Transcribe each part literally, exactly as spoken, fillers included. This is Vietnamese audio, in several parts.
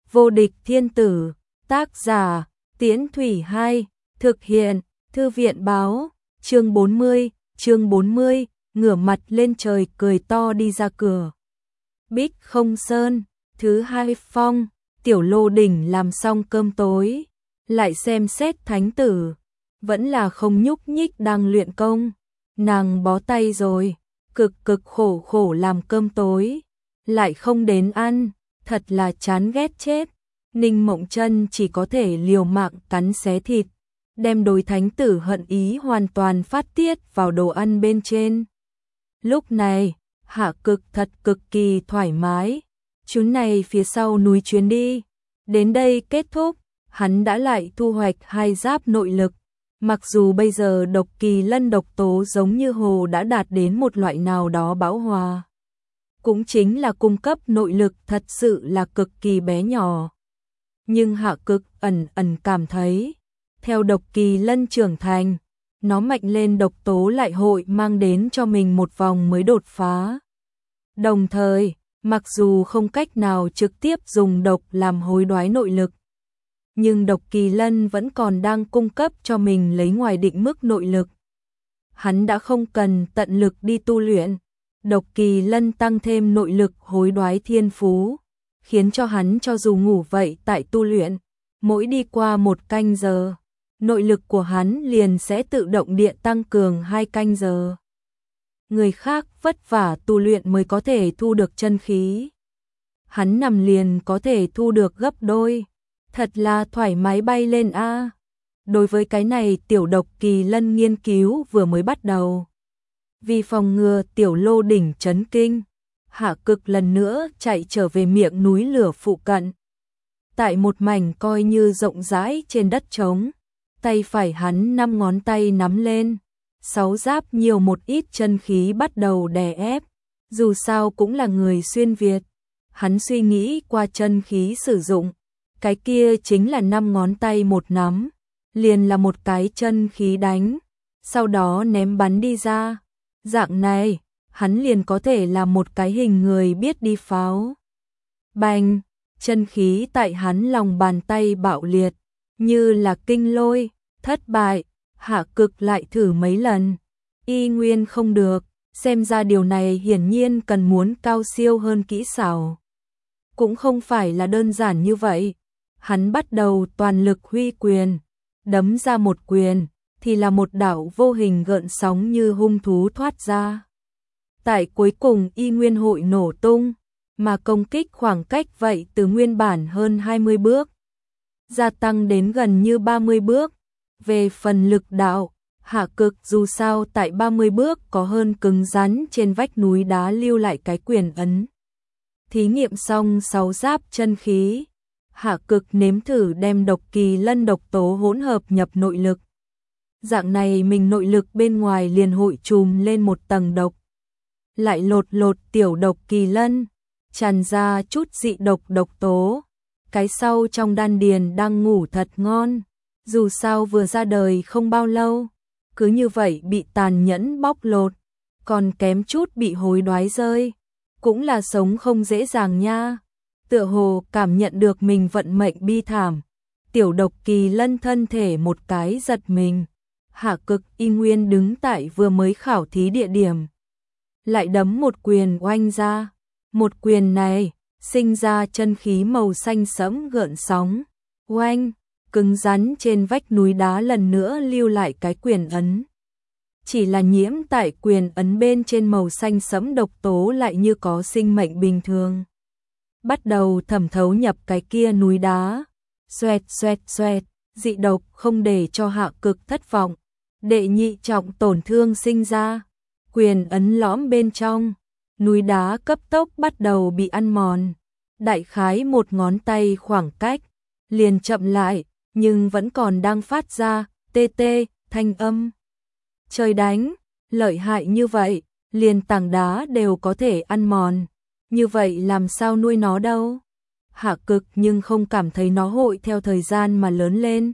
Vô địch thiên tử, tác giả, Tiễn Thủy Hai, thực hiện, Thư viện báo, chương bốn mươi, chương bốn mươi, ngửa mặt lên trời cười to đi ra cửa. Bích Không Sơn, thứ hai phong, Tiểu Lô Đỉnh làm xong cơm tối, lại xem xét thánh tử, vẫn là không nhúc nhích đang luyện công, nàng bó tay rồi, cực cực khổ khổ làm cơm tối, lại không đến ăn, thật là chán ghét chết. Ninh Mộng Chân chỉ có thể liều mạng cắn xé thịt, đem đối thánh tử hận ý hoàn toàn phát tiết vào đồ ăn bên trên. Lúc này, Hạ Cực thật cực kỳ thoải mái, chuyến này phía sau núi chuyến đi, đến đây kết thúc, hắn đã lại thu hoạch hai giáp nội lực. Mặc dù bây giờ độc kỳ lân độc tố giống như hồ đã đạt đến một loại nào đó bão hòa, cũng chính là cung cấp nội lực thật sự là cực kỳ bé nhỏ. Nhưng Hạ Cực ẩn ẩn cảm thấy, theo độc kỳ lân trưởng thành, nó mạnh lên độc tố lại hội mang đến cho mình một vòng mới đột phá. Đồng thời, mặc dù không cách nào trực tiếp dùng độc làm hối đoái nội lực, nhưng độc kỳ lân vẫn còn đang cung cấp cho mình lấy ngoài định mức nội lực. Hắn đã không cần tận lực đi tu luyện, độc kỳ lân tăng thêm nội lực hối đoái thiên phú, khiến cho hắn cho dù ngủ vậy tại tu luyện, mỗi đi qua một canh giờ, nội lực của hắn liền sẽ tự động điện tăng cường hai canh giờ. Người khác vất vả tu luyện mới có thể thu được chân khí, hắn nằm liền có thể thu được gấp đôi, thật là thoải mái bay lên a. Đối với cái này tiểu độc kỳ lân nghiên cứu vừa mới bắt đầu. Vì phòng ngừa Tiểu Lô Đỉnh chấn kinh, Hạ Cực lần nữa chạy trở về miệng núi lửa phụ cận. Tại một mảnh coi như rộng rãi trên đất trống, tay phải hắn năm ngón tay nắm lên, sáu giáp nhiều một ít chân khí bắt đầu đè ép. Dù sao cũng là người xuyên Việt, hắn suy nghĩ qua chân khí sử dụng, cái kia chính là năm ngón tay một nắm, liền là một cái chân khí đánh, sau đó ném bắn đi ra. Dạng này, hắn liền có thể là một cái hình người biết đi pháo. Bành, chân khí tại hắn lòng bàn tay bạo liệt, như là kinh lôi, thất bại. Hạ Cực lại thử mấy lần, y nguyên không được, xem ra điều này hiển nhiên cần muốn cao siêu hơn kỹ xảo. Cũng không phải là đơn giản như vậy, hắn bắt đầu toàn lực huy quyền, đấm ra một quyền, thì là một đạo vô hình gợn sóng như hung thú thoát ra. Tại cuối cùng y nguyên hội nổ tung, mà công kích khoảng cách vậy từ nguyên bản hơn hai mươi bước, gia tăng đến gần như ba mươi bước. Về phần lực đạo, Hạ Cực dù sao tại ba mươi bước có hơn cứng rắn trên vách núi đá lưu lại cái quyền ấn. Thí nghiệm xong sáu giáp chân khí, Hạ Cực nếm thử đem độc kỳ lân độc tố hỗn hợp nhập nội lực. Dạng này mình nội lực bên ngoài liền hội trùm lên một tầng độc. Lại lột lột tiểu độc kỳ lân, tràn ra chút dị độc độc tố. Cái sau trong đan điền đang ngủ thật ngon, dù sao vừa ra đời không bao lâu, cứ như vậy bị tàn nhẫn bóc lột, còn kém chút bị hối đoái rơi, cũng là sống không dễ dàng nha. Tựa hồ cảm nhận được mình vận mệnh bi thảm, tiểu độc kỳ lân thân thể một cái giật mình. Hạ Cực y nguyên đứng tại vừa mới khảo thí địa điểm, lại đấm một quyền oanh ra. Một quyền này sinh ra chân khí màu xanh sẫm gợn sóng, oanh, cứng rắn trên vách núi đá lần nữa lưu lại cái quyền ấn. Chỉ là nhiễm tại quyền ấn bên trên màu xanh sẫm độc tố lại như có sinh mệnh bình thường, bắt đầu thẩm thấu nhập cái kia núi đá. Xoẹt xoẹt xoẹt, dị độc không để cho Hạ Cực thất vọng. Đệ nhị trọng tổn thương sinh ra, quyền ấn lõm bên trong, núi đá cấp tốc bắt đầu bị ăn mòn. Đại khái một ngón tay khoảng cách, liền chậm lại, nhưng vẫn còn đang phát ra tê tê thanh âm. Trời đánh, lợi hại như vậy, liền tảng đá đều có thể ăn mòn, như vậy làm sao nuôi nó đâu. Hạ Cực nhưng không cảm thấy nó hội theo thời gian mà lớn lên.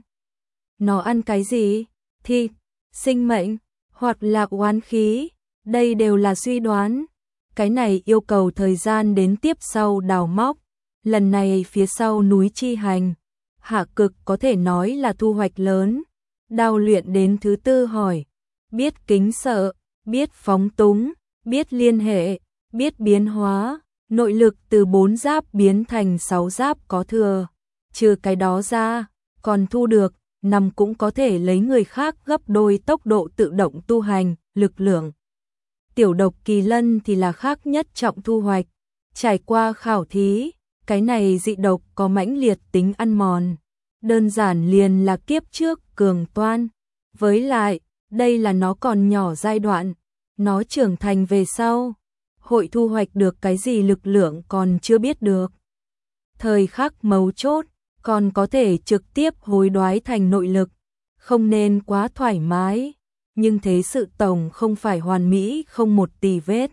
Nó ăn cái gì? Thịt, sinh mệnh, hoặc là oán khí, đây đều là suy đoán. Cái này yêu cầu thời gian đến tiếp sau đào móc, Lần này phía sau núi Chi Hành, Hạ Cực có thể nói là thu hoạch lớn. Đao luyện đến thứ tư hỏi, biết kính sợ, biết phóng túng, biết liên hệ, biết biến hóa, nội lực từ bốn giáp biến thành sáu giáp có thừa. Trừ cái đó ra, còn thu được, năm cũng có thể lấy người khác gấp đôi tốc độ tự động tu hành, lực lượng. Tiểu độc kỳ lân thì là khác nhất trọng thu hoạch. Trải qua khảo thí, cái này dị độc có mãnh liệt tính ăn mòn. Đơn giản liền là kiếp trước cường toan. Với lại, đây là nó còn nhỏ giai đoạn. Nó trưởng thành về sau. Hội thu hoạch được cái gì lực lượng còn chưa biết được. Thời khắc mấu chốt, còn có thể trực tiếp hối đoái thành nội lực. Không nên quá thoải mái. Nhưng thế sự tổng không phải hoàn mỹ không một tì vết.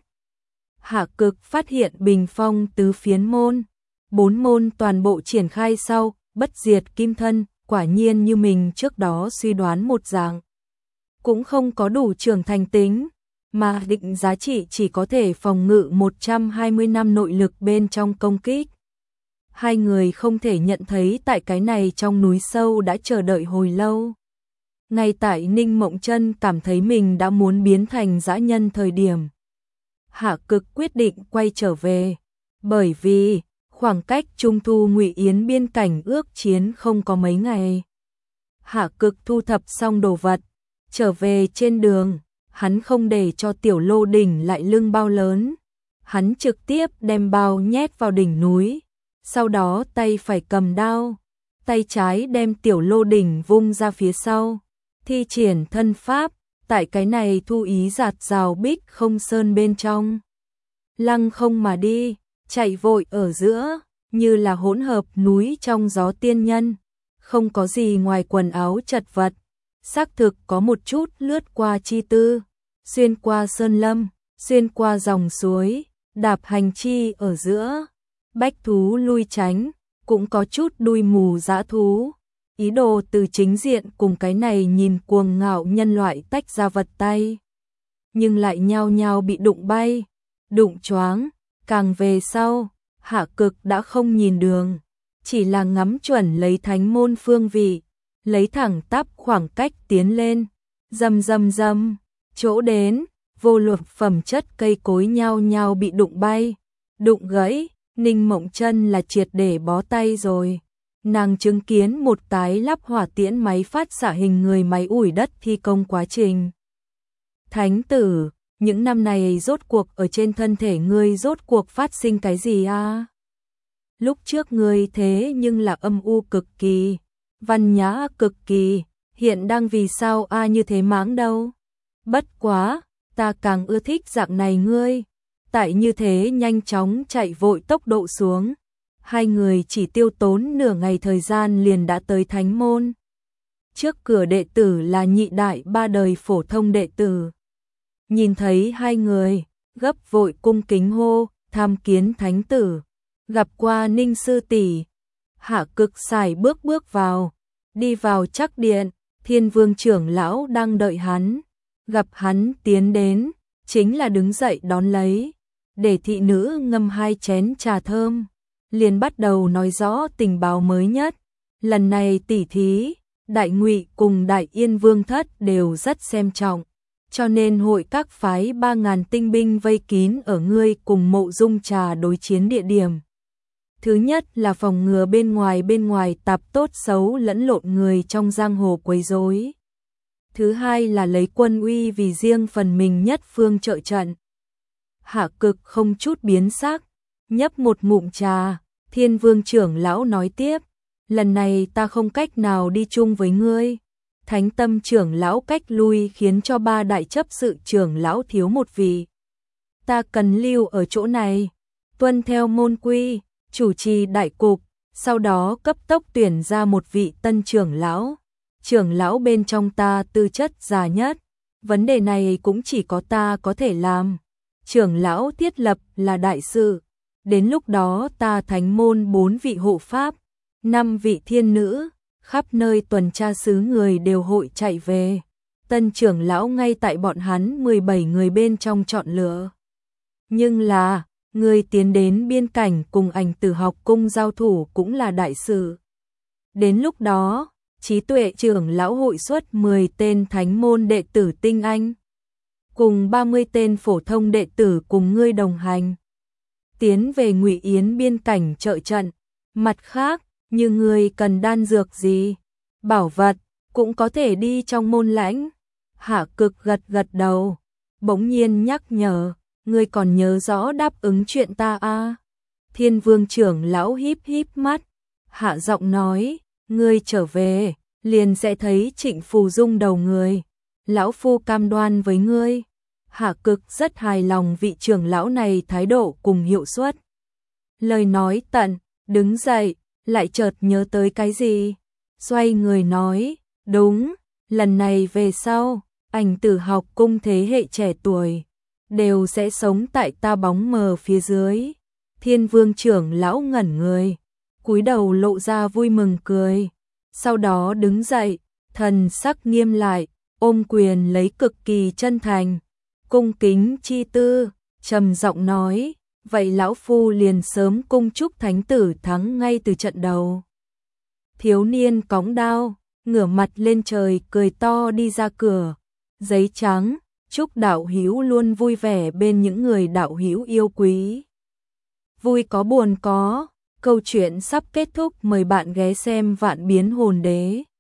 Hạ Cực phát hiện bình phong tứ phiến môn. Bốn môn toàn bộ triển khai sau, bất diệt kim thân, quả nhiên như mình trước đó suy đoán một dạng. Cũng không có đủ trưởng thành tính, mà định giá trị chỉ có thể phòng ngự một trăm hai mươi năm nội lực bên trong công kích. Hai người không thể nhận thấy tại cái này trong núi sâu đã chờ đợi hồi lâu. Ngay tại Ninh Mộng Chân cảm thấy mình đã muốn biến thành dã nhân thời điểm, Hạ Cực quyết định quay trở về, bởi vì khoảng cách Trung Thu Ngụy Yến biên cảnh ước chiến không có mấy ngày. Hạ Cực thu thập xong đồ vật, trở về trên đường, hắn không để cho Tiểu Lô Đỉnh lại lưng bao lớn, hắn trực tiếp đem bao nhét vào đỉnh núi, sau đó tay phải cầm đao, tay trái đem Tiểu Lô Đỉnh vung ra phía sau, thi triển thân pháp, tại cái này thu ý giạt rào bích không sơn bên trong. Lăng không mà đi, chạy vội ở giữa, như là hỗn hợp núi trong gió tiên nhân, không có gì ngoài quần áo chật vật, xác thực có một chút lướt qua chi tư, xuyên qua sơn lâm, xuyên qua dòng suối, đạp hành chi ở giữa, bách thú lui tránh, cũng có chút đuôi mù dã thú. Ý đồ từ chính diện cùng cái này nhìn cuồng ngạo nhân loại tách ra vật tay. Nhưng lại nhao nhao bị đụng bay, đụng choáng, càng về sau, Hạ Cực đã không nhìn đường, chỉ là ngắm chuẩn lấy thánh môn phương vị, lấy thẳng tắp khoảng cách tiến lên, rầm rầm rầm, chỗ đến, vô lượng phẩm chất cây cối nhao nhao bị đụng bay, đụng gãy, Ninh Mộng Chân là triệt để bó tay rồi. Nàng chứng kiến một tái lắp hỏa tiễn máy phát xạ hình người máy ủi đất thi công quá trình. Thánh tử, những năm này rốt cuộc ở trên thân thể ngươi rốt cuộc phát sinh cái gì a? À? Lúc trước ngươi thế nhưng là âm u cực kỳ, văn nhã cực kỳ, hiện đang vì sao a à như thế mãng đâu? Bất quá, ta càng ưa thích dạng này ngươi, tại như thế nhanh chóng chạy vội tốc độ xuống. Hai người chỉ tiêu tốn nửa ngày thời gian liền đã tới thánh môn. Trước cửa đệ tử là nhị đại ba đời phổ thông đệ tử. Nhìn thấy hai người, gấp vội cung kính hô, tham kiến thánh tử. Gặp qua Ninh sư tỷ. Hạ Cực xài bước bước vào, đi vào chắc điện, Thiên Vương trưởng lão đang đợi hắn. Gặp hắn tiến đến, chính là đứng dậy đón lấy, để thị nữ ngâm hai chén trà thơm. Liền bắt đầu nói rõ tình báo mới nhất. Lần này tỉ thí, Đại Ngụy cùng Đại Yên Vương thất đều rất xem trọng, cho nên hội các phái ba ngàn tinh binh vây kín ở ngươi cùng Mộ Dung Trà đối chiến địa điểm. Thứ nhất là phòng ngừa bên ngoài bên ngoài tạp tốt xấu lẫn lộn người trong giang hồ quấy rối. Thứ hai là lấy quân uy vì riêng phần mình nhất phương trợ trận. Hạ Cực không chút biến sắc, nhấp một ngụm trà. Thiên Vương trưởng lão nói tiếp, lần này ta không cách nào đi chung với ngươi. Thánh Tâm trưởng lão cách lui khiến cho ba đại chấp sự trưởng lão thiếu một vị. Ta cần lưu ở chỗ này, tuân theo môn quy, chủ trì đại cục, sau đó cấp tốc tuyển ra một vị tân trưởng lão. Trưởng lão bên trong ta tư chất già nhất, vấn đề này cũng chỉ có ta có thể làm. Trưởng lão thiết lập là đại sự. Đến lúc đó ta thánh môn bốn vị hộ pháp, năm vị thiên nữ, khắp nơi tuần tra sứ người đều hội chạy về. Tân trưởng lão ngay tại bọn hắn mười bảy người bên trong chọn lựa. Nhưng là, Người tiến đến biên cảnh cùng Ảnh Tử học cung giao thủ cũng là đại sự. Đến lúc đó, Trí Tuệ trưởng lão hội xuất mười tên thánh môn đệ tử tinh anh, cùng ba mươi tên phổ thông đệ tử cùng ngươi đồng hành, tiến về Ngụy Yến biên cảnh trợ trận. Mặt khác, như ngươi cần đan dược gì, bảo vật, cũng có thể đi trong môn lãnh. Hạ Cực gật gật đầu, bỗng nhiên nhắc nhở, ngươi còn nhớ rõ đáp ứng chuyện ta a? Thiên Vương trưởng lão híp híp mắt, hạ giọng nói, ngươi trở về, liền sẽ thấy Trịnh Phù Dung đầu người. Lão phu cam đoan với ngươi. Hạ Cực rất hài lòng vị trưởng lão này thái độ cùng hiệu suất. Lời nói tận, đứng dậy, lại chợt nhớ tới cái gì. Xoay người nói, đúng, lần này về sau, Ảnh Tử học cung thế hệ trẻ tuổi, đều sẽ sống tại ta bóng mờ phía dưới. Thiên Vương trưởng lão ngẩn người, cúi đầu lộ ra vui mừng cười. Sau đó đứng dậy, thần sắc nghiêm lại, ôm quyền lấy cực kỳ chân thành, cung kính chi tư, trầm giọng nói, vậy lão phu liền sớm cung chúc thánh tử thắng ngay từ trận đầu. Thiếu niên cõng đao, ngửa mặt lên trời cười to đi ra cửa. Giấy trắng, chúc đạo hữu luôn vui vẻ bên những người đạo hữu yêu quý. Vui có buồn có, câu chuyện sắp kết thúc, mời bạn ghé xem Vạn Biến Hồn Đế.